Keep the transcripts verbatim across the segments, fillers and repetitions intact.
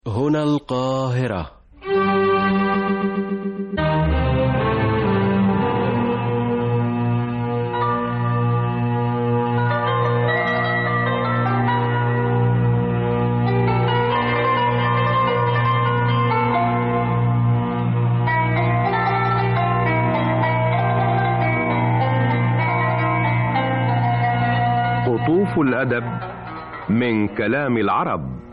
هنا القاهرة. قطوف الأدب من كلام العرب.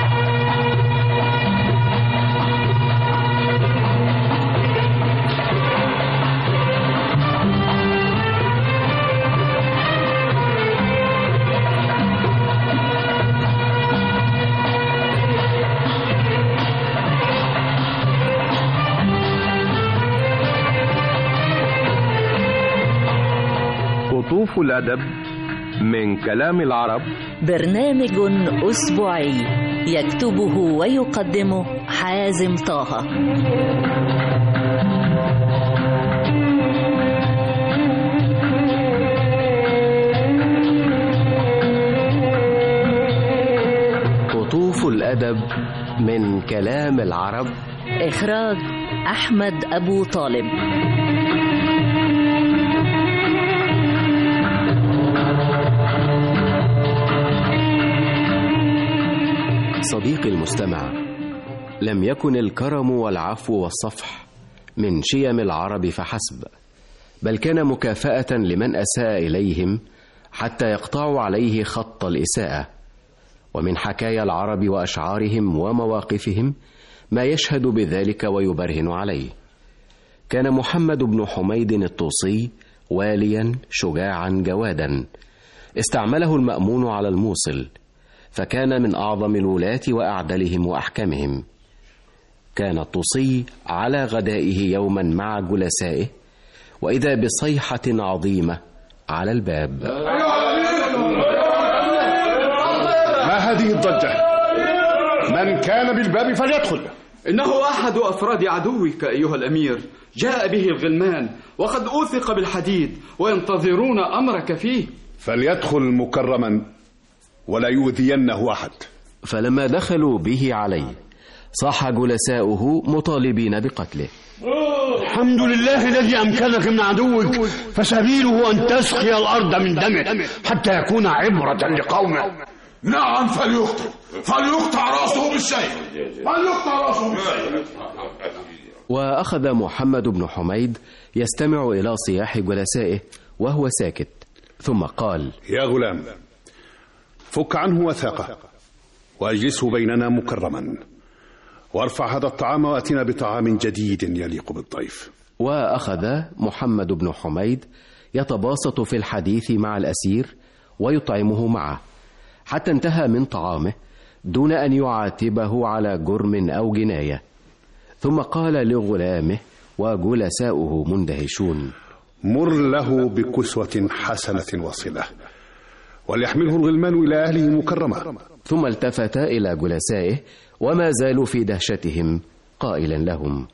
قطوف الأدب من كلام العرب، برنامج أسبوعي يكتبه ويقدمه حازم طه. قطوف الأدب من كلام العرب، إخراج أحمد أبو طالب. صديقي المستمع، لم يكن الكرم والعفو والصفح من شيم العرب فحسب، بل كان مكافأة لمن أساء إليهم حتى يقطعوا عليه خط الإساءة. ومن حكايا العرب وأشعارهم ومواقفهم ما يشهد بذلك ويبرهن عليه. كان محمد بن حميد الطوسي واليا شجاعا جوادا، استعمله المأمون على الموصل، فكان من أعظم الولاة وأعدلهم وأحكمهم. كان الطوسي على غدائه يوما مع جلسائه، وإذا بصيحة عظيمة على الباب. ما هذه الضجة؟ من كان بالباب فليدخل. إنه أحد أفراد عدوك أيها الأمير، جاء به الغلمان وقد أوثق بالحديد وينتظرون أمرك فيه. فليدخل مكرما ولا يؤذينه أحد. فلما دخلوا به عليه صاح جلساؤه مطالبين بقتله. الحمد لله الذي أمكنك من عدوك، فسبيله أن تسقي الأرض من دمه حتى يكون عبرة لقومه. نعم، فليقطع فليقطع رأسه بالسيف فليقطع رأسه بالسيف. وأخذ محمد بن حميد يستمع إلى صياح جلسائه وهو ساكت، ثم قال: يا غلام، فك عنه وثاقه وأجلسه بيننا مكرما، وارفع هذا الطعام وأتنا بطعام جديد يليق بالضيف. وأخذ محمد بن حميد يتباسط في الحديث مع الأسير ويطعمه معه حتى انتهى من طعامه دون أن يعاتبه على جرم أو جناية. ثم قال لغلامه وجلساؤه مندهشون: مر له بكسوة حسنة وصلة، وليحمله الغلمان إلى أهله مكرما. ثم التفت إلى جلسائه وما زالوا في دهشتهم قائلا لهم: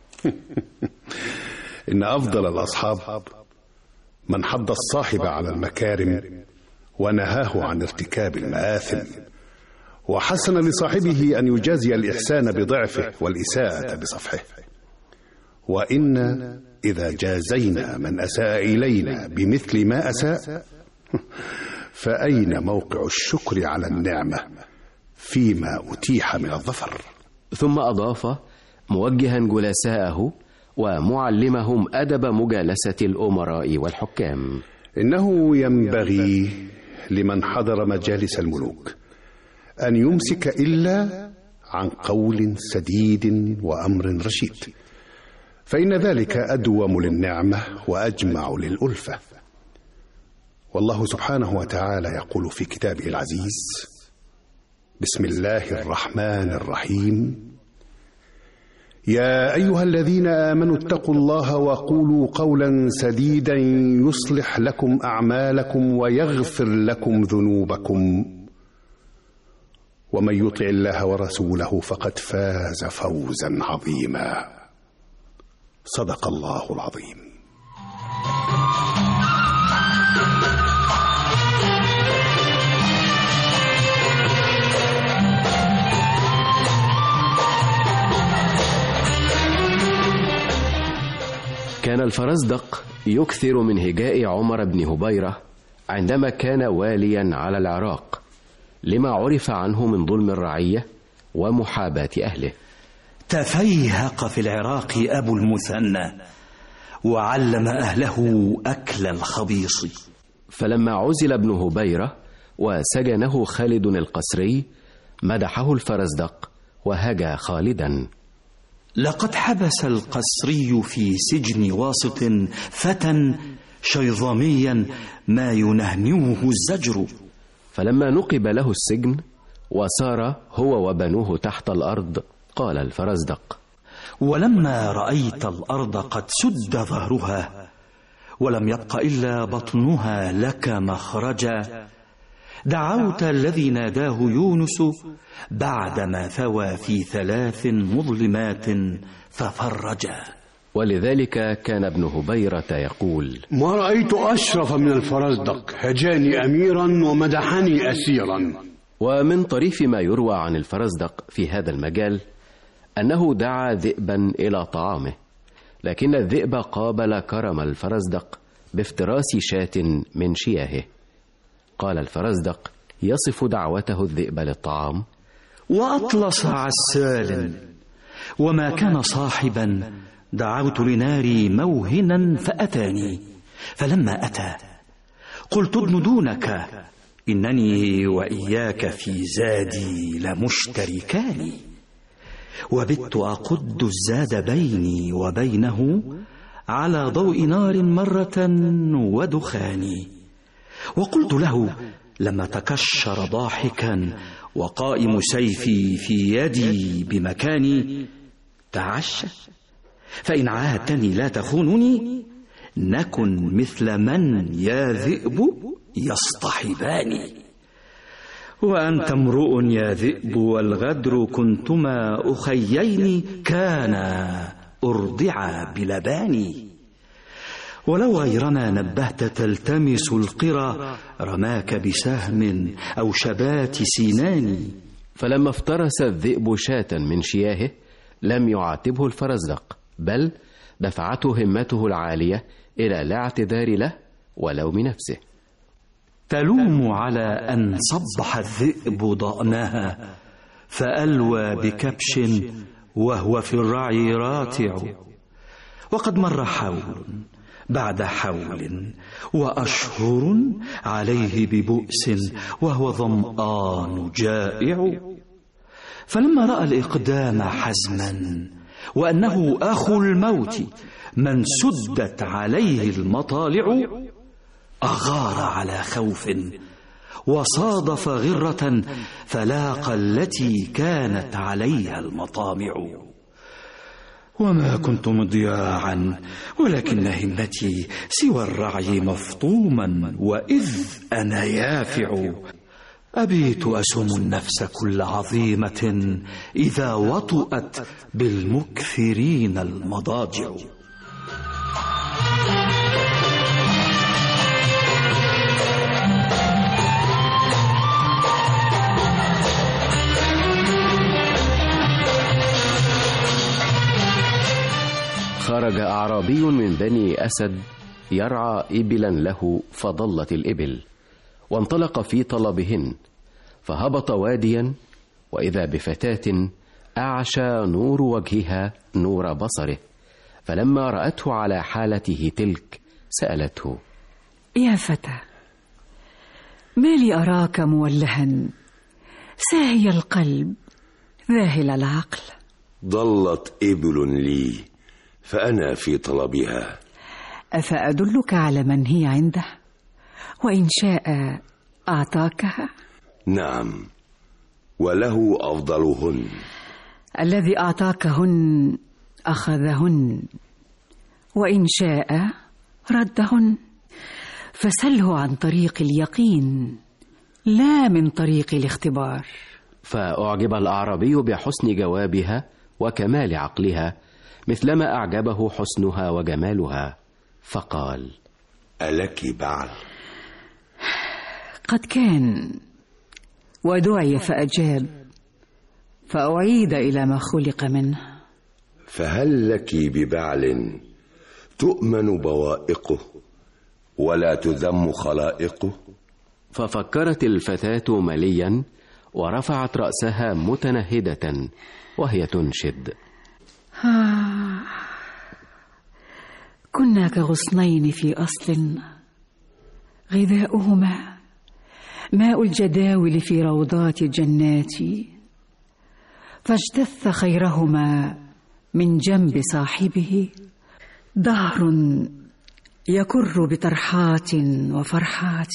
إن أفضل الأصحاب من حض الصاحب على المكارم ونهاه عن ارتكاب المآثم، وحسن لصاحبه أن يجازي الإحسان بضعفه والإساءة بصفحه. وإن إذا جازينا من أساء إلينا بمثل ما أساء فأين موقع الشكر على النعمة فيما أتيح من الظفر؟ ثم أضاف موجها جلساءه ومعلمهم أدب مجالسة الأمراء والحكام: إنه ينبغي لمن حضر مجالس الملوك أن يمسك إلا عن قول سديد وأمر رشيد، فإن ذلك أدوم للنعمة وأجمع للألفة. والله سبحانه وتعالى يقول في كتابه العزيز: بسم الله الرحمن الرحيم: يا أيها الذين آمنوا اتقوا الله وقولوا قولا سديدا يصلح لكم أعمالكم ويغفر لكم ذنوبكم، ومن يطع الله ورسوله فقد فاز فوزا عظيما. صدق الله العظيم. كان الفرزدق يكثر من هجاء عمر بن هبيرة عندما كان واليا على العراق، لما عرف عنه من ظلم الرعية ومحاباة أهله. تفيهق في العراق أبو المثنى وعلم أهله أكل الخبيص. فلما عزل ابن هبيرة وسجنه خالد القسري مدحه الفرزدق وهجا خالدا: لقد حبس القسري في سجن واسط فتى شيظاميا ما ينهنوه الزجر. فلما نقب له السجن وسار هو وبنوه تحت الأرض قال الفرزدق: ولما رأيت الأرض قد سد ظهرها ولم يبق إلا بطنها لك مخرجا، دعوت الذي ناداه يونس بعدما ثوى في ثلاث مظلمات ففرجا. ولذلك كان ابن هبيرة يقول: ما رأيت أشرف من الفرزدق، هجاني أميرا ومدحني أسيرا. ومن طريف ما يروى عن الفرزدق في هذا المجال أنه دعا ذئبا إلى طعامه، لكن الذئب قابل كرم الفرزدق بافتراس شاة من شياهه. قال الفرزدق يصف دعوته الذئب للطعام: وأطلس عسال وما كان صاحبا، دعوت لناري موهنا فأتاني، فلما أتى قلت ابن دونك، إنني وإياك في زادي لمشتركان. وبت أقد الزاد بيني وبينه على ضوء نار مرة ودخان. وقلت له لما تكشر ضاحكا وقائم سيفي في يدي بمكاني: تعشى، فإن عاهدتني لا تخونني، نكن مثل من يا ذئب يصطحباني. وأنت امرؤ يا ذئب والغدر كنتما أخيين كانا أرضعا بلباني. ولو غيرنا نبهت تلتمس القرى، رماك بسهم أو شبات سنان. فلما افترس الذئب شاة من شياهه لم يعاتبه الفرزدق، بل دفعته همته العالية إلى لا اعتذار له ولوم نفسه. تلوم على أن صبح الذئب ضأنها فألوى بكبش وهو في الرعي راتع. وقد مر حول بعد حول وأشهر عليه ببؤس وهو ظمآن جائع. فلما رأى الإقدام حزما وأنه أخو الموت من سدت عليه المطالع، أغار على خوف وصادف غرة فلاقى التي كانت عليها المطامع. وما كنت مضياعا ولكن همتي سوى الرعي مفطوما، وإذ أنا يافع أبيت أسم النفس كل عظيمة إذا وطئت بالمكثرين المضاجع. خرج أعرابي من بني أسد يرعى إبلا له فضلت الإبل، وانطلق في طلبهن، فهبط واديا وإذا بفتاة أعشى نور وجهها نور بصره، فلما رأته على حالته تلك سألته: يا فتى، ما لي أراك مولها ساهي القلب ذاهل العقل؟ ضلت إبل لي فأنا في طلبها. أفأدلك على من هي عنده، وإن شاء أعطاكها؟ نعم، وله أفضلهن. الذي أعطاكهن أخذهن، وإن شاء ردهن، فسله عن طريق اليقين لا من طريق الاختبار. فأعجب الأعرابي بحسن جوابها وكمال عقلها مثلما أعجبه حسنها وجمالها، فقال: ألك بعل؟ قد كان، ودعي فأجاب، فأعيد إلى ما خلق منه. فهل لك ببعل تؤمن بوائقه ولا تذم خلائقه؟ ففكرت الفتاة مليا ورفعت رأسها متنهدة وهي تنشد: آه. كنا كغصنين في أصل غذاؤهما ماء الجداول في روضات الجنات، فاجتث خيرهما من جنب صاحبه دهر يكر بطرحات وفرحات.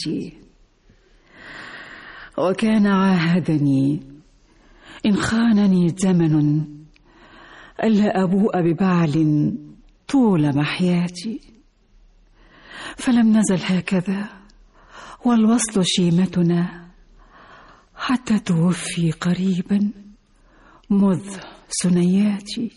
وكان عاهدني إن خانني زمن ألا أبوء ببعل طول محياتي، فلم نزل هكذا والوصل شيمتنا حتى توفي قريبا مذ سنياتي.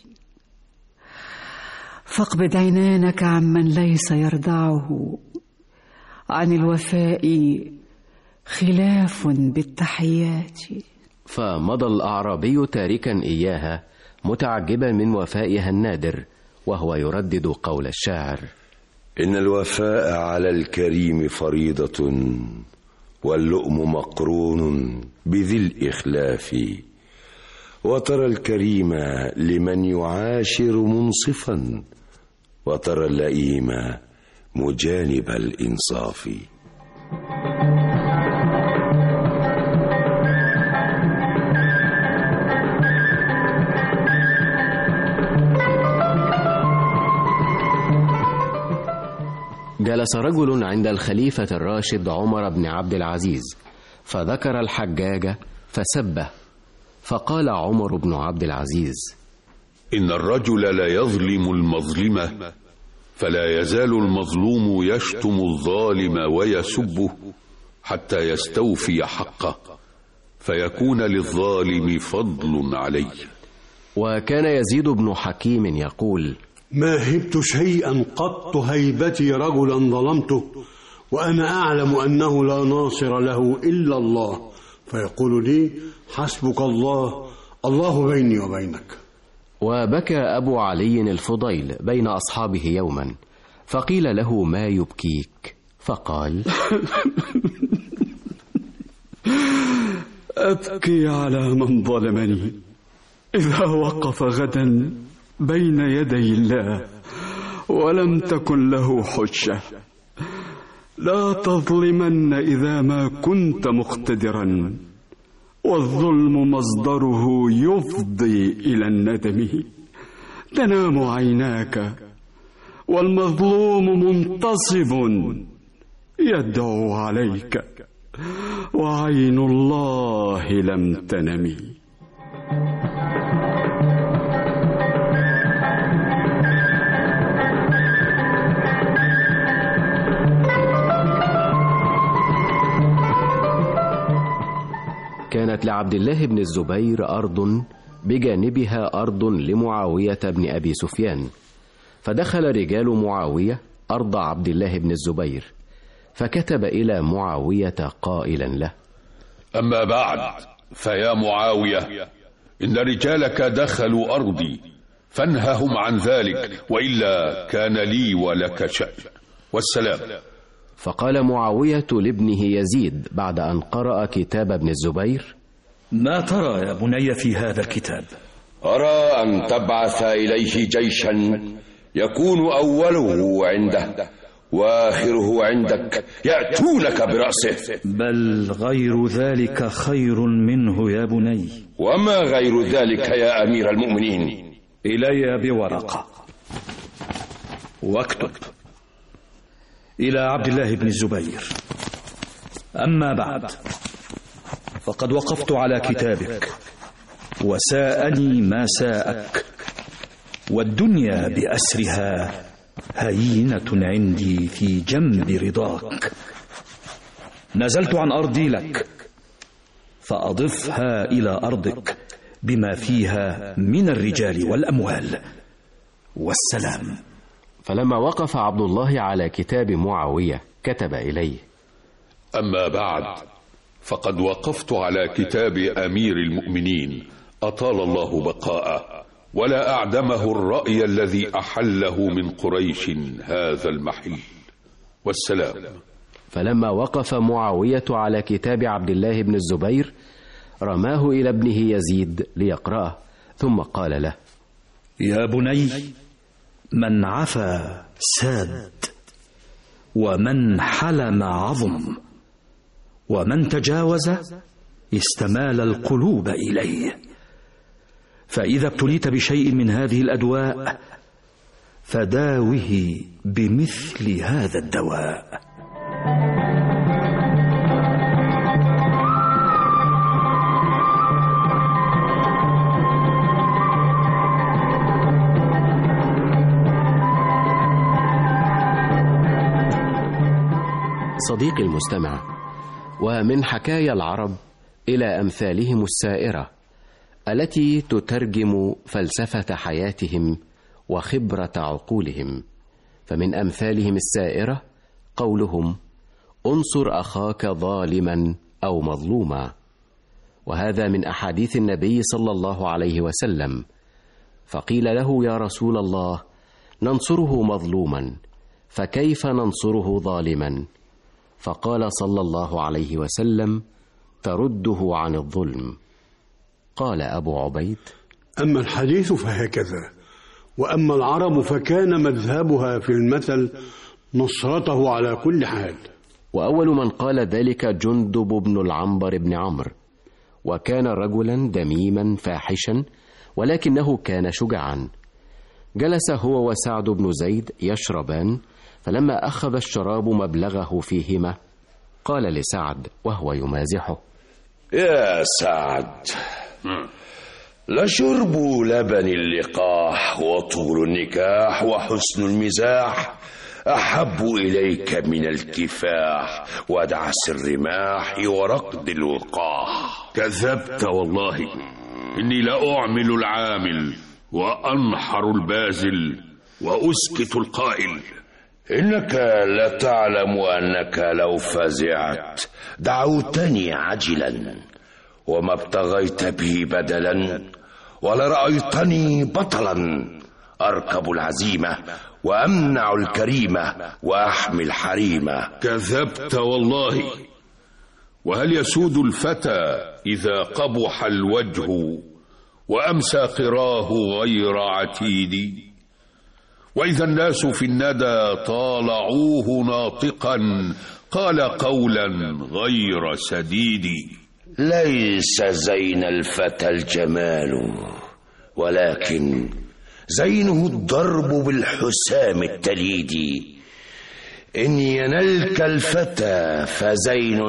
فاقبض عنانك عمن ليس يرضعه، عن الوفاء خلاف بالتحيات. فمضى الأعرابي تاركا إياها متعجبا من وفائها النادر، وهو يردد قول الشاعر: إن الوفاء على الكريم فريضة، واللؤم مقرون بذي الإخلاف. وترى الكريم لمن يعاشر منصفا، وترى اللئيم مجانب الإنصاف. جلس رجل عند الخليفة الراشد عمر بن عبد العزيز فذكر الحجاج فسبه، فقال عمر بن عبد العزيز: إن الرجل لا يظلم المظلمة، فلا يزال المظلوم يشتم الظالم ويسبه حتى يستوفي حقه، فيكون للظالم فضل عليه. وكان يزيد بن حكيم يقول: ما هبت شيئا قط هيبتي رجلا ظلمته، وأنا أعلم أنه لا ناصر له إلا الله، فيقول لي: حسبك الله، الله بيني وبينك. وبكى أبو علي الفضيل بين أصحابه يوما، فقيل له: ما يبكيك؟ فقال: أبكي على من ظلمني إذا وقف غدا بين يدي الله ولم تكن له حجة. لا تظلمن إذا ما كنت مقتدرا، والظلم مصدره يفضي إلى الندم. تنام عيناك والمظلوم منتصب يدعو عليك، وعين الله لم تنم. كانت لعبد الله بن الزبير أرض بجانبها أرض لمعاوية بن أبي سفيان، فدخل رجال معاوية أرض عبد الله بن الزبير، فكتب إلى معاوية قائلا له: أما بعد، فيا معاوية، إن رجالك دخلوا أرضي، فانههم عن ذلك، وإلا كان لي ولك شأن، والسلام. فقال معاوية لابنه يزيد بعد أن قرأ كتاب ابن الزبير: ما ترى يا بني في هذا الكتاب؟ أرى أن تبعث إليه جيشا يكون أوله عنده وآخره عندك، يأتونك برأسه. بل غير ذلك خير منه يا بني. وما غير ذلك يا أمير المؤمنين؟ إلي بورقة واكتب: إلى عبد الله بن الزبير: أما بعد، فقد وقفت على كتابك، وساءني ما ساءك، والدنيا بأسرها هينة عندي في جنب رضاك. نزلت عن أرضي لك، فأضفها إلى أرضك بما فيها من الرجال والأموال، والسلام. فلما وقف عبد الله على كتاب معاوية كتب إليه: أما بعد، فقد وقفت على كتاب أمير المؤمنين أطال الله بقاءه، ولا أعدمه الرأي الذي أحله من قريش هذا المحل. والسلام. فلما وقف معاوية على كتاب عبد الله بن الزبير رماه إلى ابنه يزيد ليقرأه، ثم قال له: يا بني، من عفا ساد، ومن حلم عظم، ومن تجاوز استمال القلوب إليه. فإذا ابتليت بشيء من هذه الأدواء فداوه بمثل هذا الدواء. صديقي المستمع، ومن حكايا العرب إلى أمثالهم السائرة التي تترجم فلسفة حياتهم وخبرة عقولهم. فمن أمثالهم السائرة قولهم: انصر أخاك ظالما أو مظلوما، وهذا من أحاديث النبي صلى الله عليه وسلم. فقيل له: يا رسول الله، ننصره مظلوما، فكيف ننصره ظالما؟ فقال صلى الله عليه وسلم: ترده عن الظلم. قال أبو عبيد: أما الحديث فهكذا، وأما العرب فكان مذهبها في المثل نصرته على كل حال. وأول من قال ذلك جندب بن العنبر بن عمرو، وكان رجلا دميما فاحشا، ولكنه كان شجعا. جلس هو وسعد بن زيد يشربان، فلما أخذ الشراب مبلغه فيهما قال لسعد وهو يمازحه: يا سعد، لشرب لبن اللقاح وطول النكاح وحسن المزاح أحب إليك من الكفاح ودعس الرماح ورقد الوقاح. كذبت والله، إني لأعمل العامل وأنحر البازل وأسكت القائل. إنك لتعلم أنك لو فزعت دعوتني عجلا وما ابتغيت به بدلا، ولرأيتني بطلا أركب العزيمة وأمنع الكريمة وأحمي الحريمة. كذبت والله. وهل يسود الفتى إذا قبح الوجه وأمسى قراه غير عتيد؟ وإذا الناس في الندى طالعوه ناطقا قال قولا غير سديد. ليس زين الفتى الجمال، ولكن زينه الضرب بالحسام التليد. إن ينلك الفتى فزين،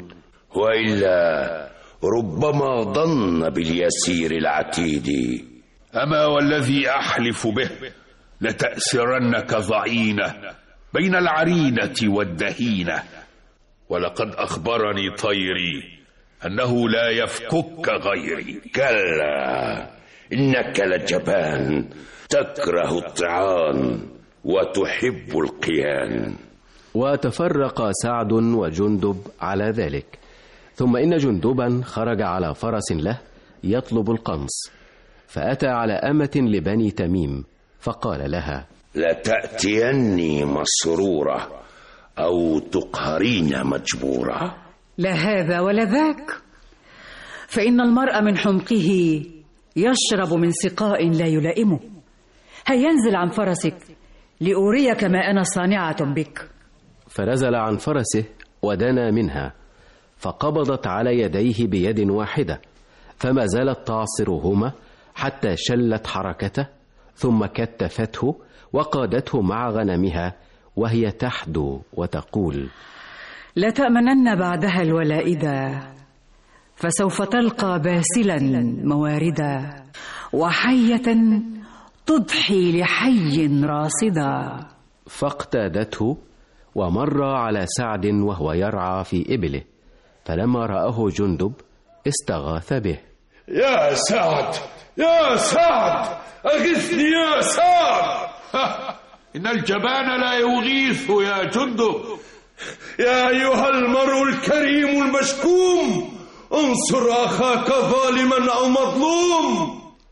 وإلا ربما ظن باليسير العتيد. أما والذي أحلف به لتأسرنك ضعينة بين العرينة والدهينة. ولقد أخبرني طيري أنه لا يفكك غيري. كلا، إنك لجبان تكره الطعان وتحب القيان. وتفرق سعد وجندب على ذلك. ثم إن جندبا خرج على فرس له يطلب القنص، فأتى على أمة لبني تميم فقال لها: لتأتيني مسرورة أو تقهرين مجبورة. لا هذا ولا ذاك، فإن المرء من حمقه يشرب من سقاء لا يلائمه. هيا انزل عن فرسك لأريك ما أنا صانعة بك. فنزل عن فرسه ودنا منها، فقبضت على يديه بيد واحدة، فما زالت تعصرهما حتى شلت حركته، ثم كتفته وقادته مع غنمها وهي تحدو وتقول: لا تأمنن بعدها الولائدا، فسوف تلقى باسلا مواردا، وحية تضحي لحي راصدا. فاقتادته ومر على سعد وهو يرعى في إبله، فلما رآه جندب استغاث به: يا سعد، يا سعد، أغثني يا سعد. إن الجبان لا يغيث يا جندب. يا أيها المرء الكريم المشكوم، انصر أخاك ظالما أو مظلوم.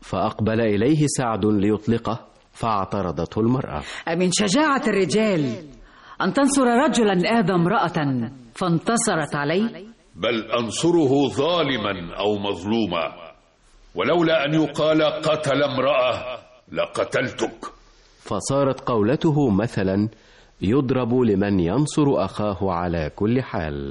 فأقبل إليه سعد ليطلقه فاعترضته المرأة. أمن شجاعة الرجال أن تنصر رجلا آذى امرأة فانتصرت عليه؟ بل أنصره ظالما أو مظلوما، ولولا أن يقال قتل امرأة لقتلتك. فصارت قولته مثلا يضرب لمن ينصر أخاه على كل حال.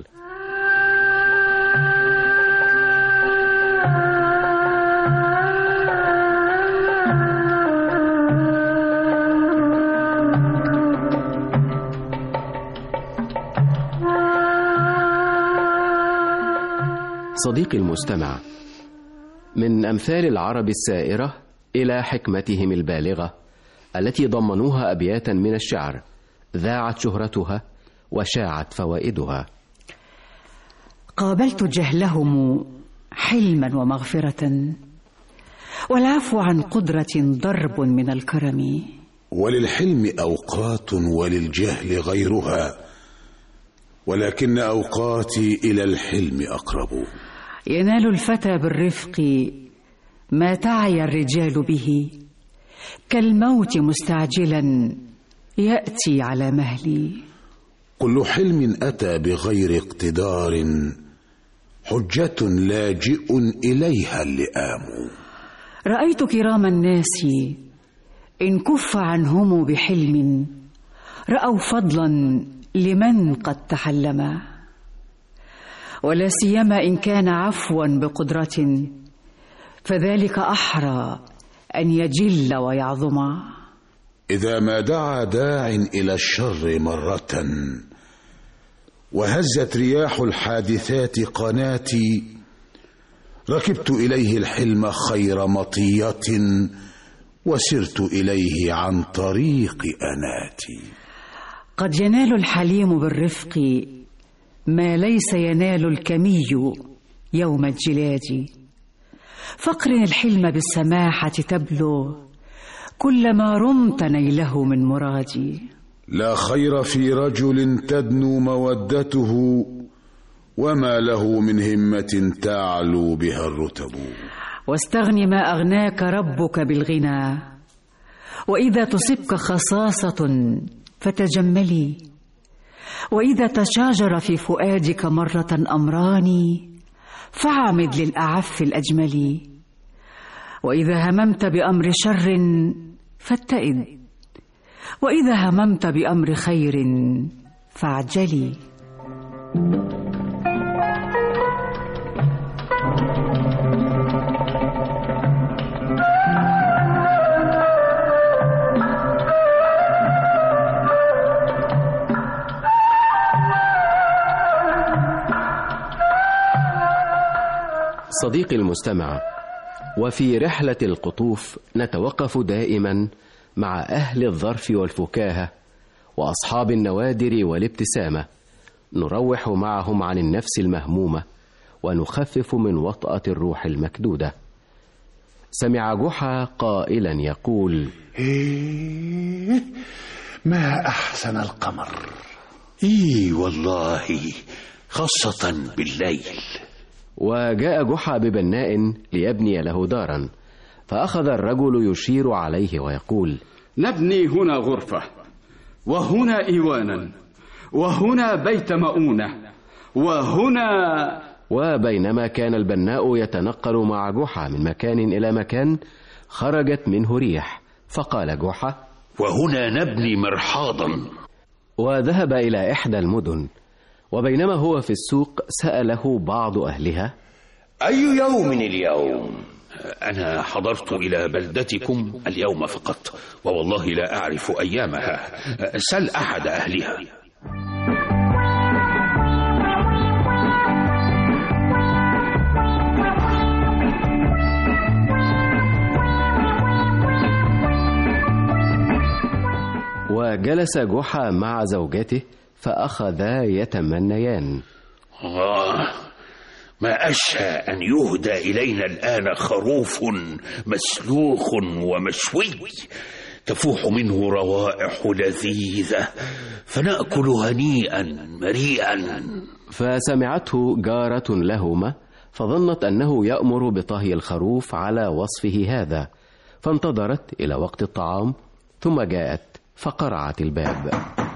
صديقي المستمع، من أمثال العرب السائرة إلى حكمتهم البالغة التي ضمنوها أبياتا من الشعر ذاعت شهرتها وشاعت فوائدها. قابلت جهلهم حلما ومغفرة، والعفو عن قدرة ضرب من الكرم. وللحلم أوقات وللجهل غيرها، ولكن أوقاتي إلى الحلم أقرب. ينال الفتى بالرفق ما تعي الرجال به، كالموت مستعجلا يأتي على مهلي. كل حلم أتى بغير اقتدار حجة لاجئ إليها اللئام. رأيت كرام الناس إن كف عنهم بحلم رأوا فضلا لمن قد تحلم، ولا سيما إن كان عفوا بقدرة فذلك أحرى أن يجل ويعظم. إذا ما دعا داع إلى الشر مرة وهزت رياح الحادثات قناتي، ركبت إليه الحلم خير مطية وسرت إليه عن طريق أناتي. قد ينال الحليم بالرفق ما ليس ينال الكمي يوم الجلاد، فاقرن الحلم بالسماحة تبلغ كلما رمت نيله من مرادي. لا خير في رجل تدنو مودته وما له من همة تعلو بها الرتب. واستغن ما أغناك ربك بالغنى، وإذا تصبك خصاصة فتجملي، وإذا تشاجر في فؤادك مرة أمران فعمد للأعف الأجمل، وإذا هممت بأمر شر فاتئد، وإذا هممت بأمر خير فاعجلي. صديقي المستمع، وفي رحلة القطوف نتوقف دائما مع أهل الظرف والفكاهة وأصحاب النوادر والابتسامة، نروح معهم عن النفس المهمومة ونخفف من وطأة الروح المكدودة. سمع جحا قائلا يقول: إيه ما أحسن القمر. إيه والله، خاصة بالليل. وجاء جحا ببناء ليبني له دارا، فأخذ الرجل يشير عليه ويقول: نبني هنا غرفة، وهنا إيوانا، وهنا بيت مؤونة، وهنا. وبينما كان البناء يتنقل مع جحا من مكان إلى مكان خرجت منه ريح، فقال جحا: وهنا نبني مرحاضا. وذهب إلى إحدى المدن، وبينما هو في السوق سأله بعض أهلها: أي يوم اليوم؟ أنا حضرت إلى بلدتكم اليوم فقط، ووالله لا أعرف أيامها، سل أحد أهلها. وجلس جحا مع زوجته فأخذا يتمنيان: آه، ما أشهى أن يهدى إلينا الآن خروف مسلوخ ومشوي تفوح منه روائح لذيذة، فنأكل هنيئا مريئا. فسمعته جارة لهما فظنت أنه يأمر بطهي الخروف على وصفه هذا، فانتظرت إلى وقت الطعام، ثم جاءت فقرعت الباب.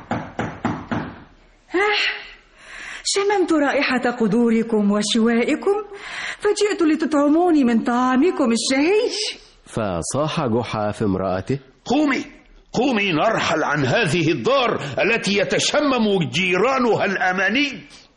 شممت رائحة قدوركم وشوائكم فجئت لتطعموني من طعامكم الشهي. فصاح جحا في امرأته: قومي قومي نرحل عن هذه الدار التي يتشمم جيرانها الأماني.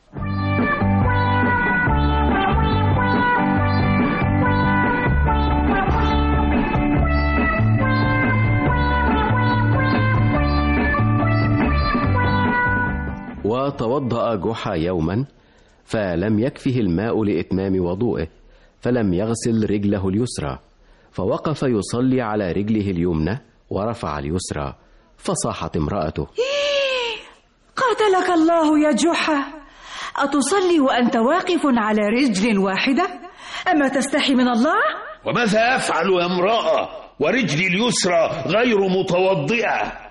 وتوضأ جحا يوما فلم يكفه الماء لإتمام وضوئه، فلم يغسل رجله اليسرى، فوقف يصلي على رجله اليمنى ورفع اليسرى، فصاحت امرأته: قاتلك الله يا جحا، أتصلي وأنت واقف على رجل واحدة؟ أما تستحي من الله؟ وماذا أفعل يا امرأة ورجلي اليسرى غير متوضئة؟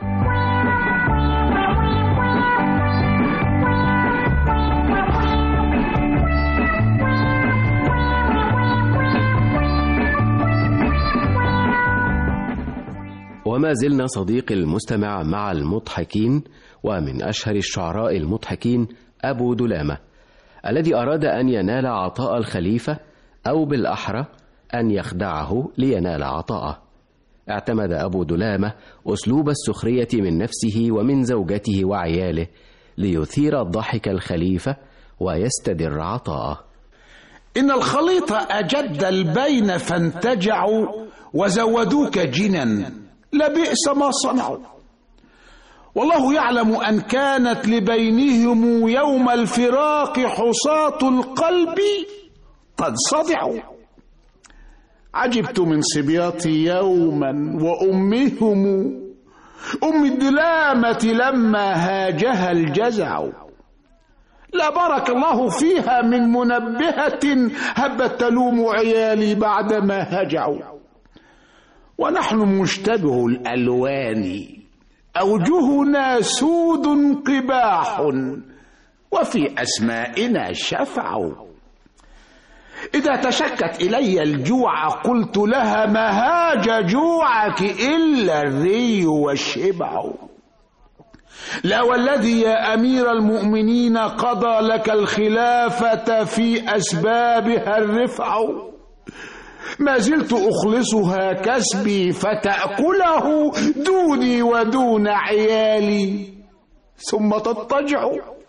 وما زلنا صديق المستمع مع المضحكين، ومن أشهر الشعراء المضحكين أبو دلامة، الذي أراد أن ينال عطاء الخليفة، أو بالأحرى أن يخدعه لينال عطاءه. اعتمد أبو دلامة أسلوب السخرية من نفسه ومن زوجته وعياله ليثير ضحك الخليفة ويستدر عطاءه. إن الخليط أجد البين فانتجعوا وزودوك جنا، لبئس ما صنعوا. والله يعلم أن كانت لبينهم يوم الفراق حصاة القلب قد صدعوا. عجبت من صبياتي يوما وأمهم، أم الدلامة لما هاجها الجزع. لا بارك الله فيها من منبهة هبت تلوم عيالي بعدما هجعوا. ونحن مشتبه الألوان، أوجهنا سود قباح، وفي أسمائنا شفع. إذا تشكت إلي الجوع قلت لها ما هاج جوعك إلا الري والشبع. لا والذي يا أمير المؤمنين قضى لك الخلافة في أسبابها الرفع، ما زلت أخلصها كسبي فتأكله دوني ودون عيالي ثم تضطجع.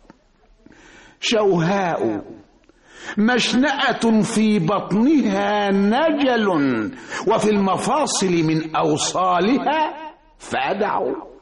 شوهاء مشنأة في بطنها نجل، وفي المفاصل من أوصالها فأدع.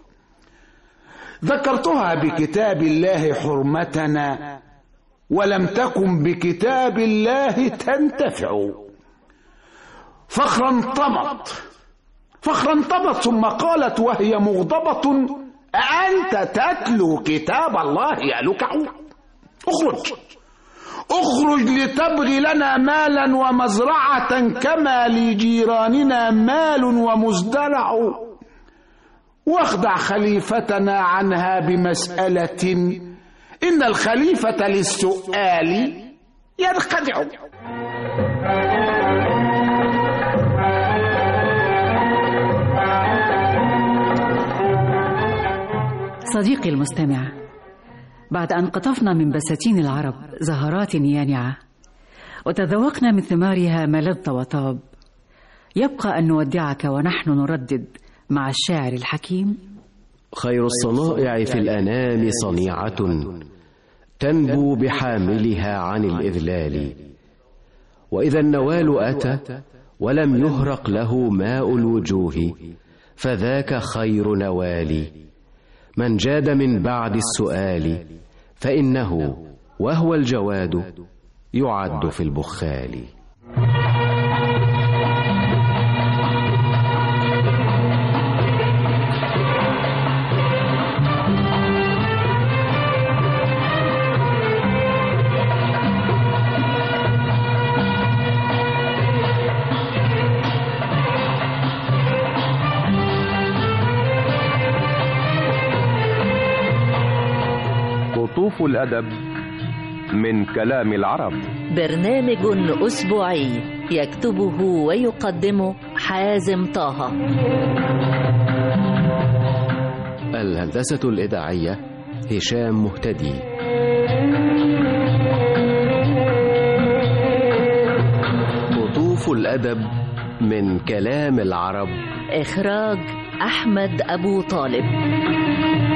ذكرتها بكتاب الله حرمتنا، ولم تكن بكتاب الله تنتفع. فخرا انطمت فخرا انطمت ثم قالت وهي مغضبة: أأنت تتلو كتاب الله يا لكع؟ اخرج اخرج لتبغي لنا مالا ومزرعة كما لجيراننا مال ومزدرع. واخدع خليفتنا عنها بمسألة، إن الخليفة للسؤال ينخدع. صديقي المستمع، بعد أن قطفنا من بساتين العرب زهرات يانعة وتذوقنا من ثمارها ما لذ وطاب، يبقى أن نودعك ونحن نردد مع الشاعر الحكيم: خير الصنائع في الأنام صنيعة تنبو بحاملها عن الإذلال، وإذا النوال أتى ولم يهرق له ماء الوجوه فذاك خير نوال. من جاد من بعد السؤال فإنه وهو الجواد يعد في البخال. قطوف الأدب من كلام العرب. برنامج أسبوعي يكتبه ويقدمه حازم طه. الهندسة الإذاعية هشام مهتدي. قطوف الأدب من كلام العرب. إخراج أحمد أبو طالب.